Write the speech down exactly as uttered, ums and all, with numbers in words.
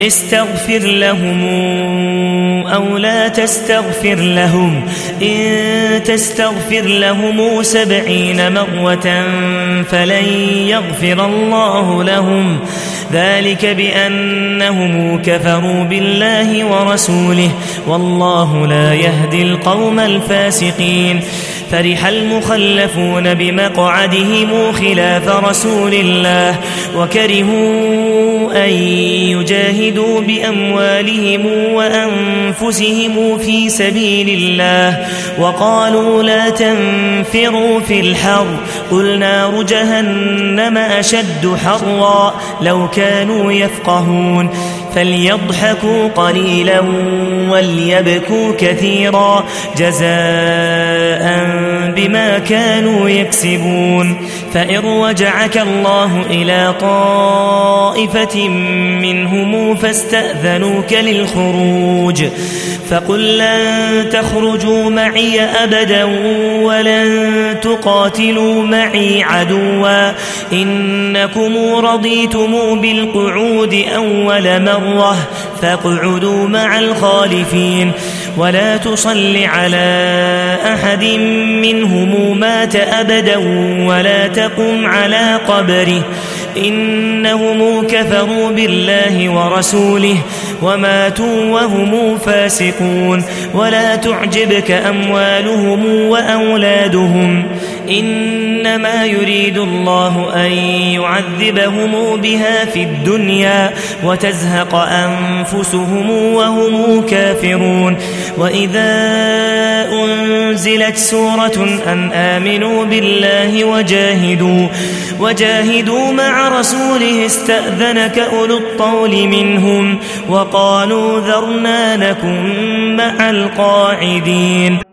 استغفر لهم أو لا تستغفر لهم إن تستغفر لهم سبعين مرة فلن يغفر الله لهم ذلك بأنهم كفروا بالله ورسوله والله لا يهدي القوم الفاسقين. فرح المخلفون بمقعدهم خلاف رسول الله وكرهوا أن يجاهدوا بأموالهم وأنفسهم في سبيل الله وقالوا لا تنفروا في الحر قل نار جهنم أشد حرا لو كانوا يفقهون فليضحكوا قليلا وليبكوا كثيرا جزاء بما كانوا يكسبون. فإن رجعك الله إلى طائفة منهم فاستأذنوك للخروج فقل لن تخرجوا معي أبدا ولن تقاتلوا معي عدوا إنكم رضيتم بالقعود أول مرة فاقعدوا مع الخالفين ولا تصل على أحد منهم مات أبدا ولا تقم على قبره إنهم كفروا بالله ورسوله وماتوا وهم فاسقون. ولا تعجبك أموالهم وأولادهم إنما يريد الله أن يعذبهم بها في الدنيا وتزهق أنفسهم وهم كافرون. وإذا أنزلت سورة أن آمنوا بالله وجاهدوا, وجاهدوا مع رسوله استأذنك أولو الطول منهم وقالوا ذرنا نكن مع القاعدين.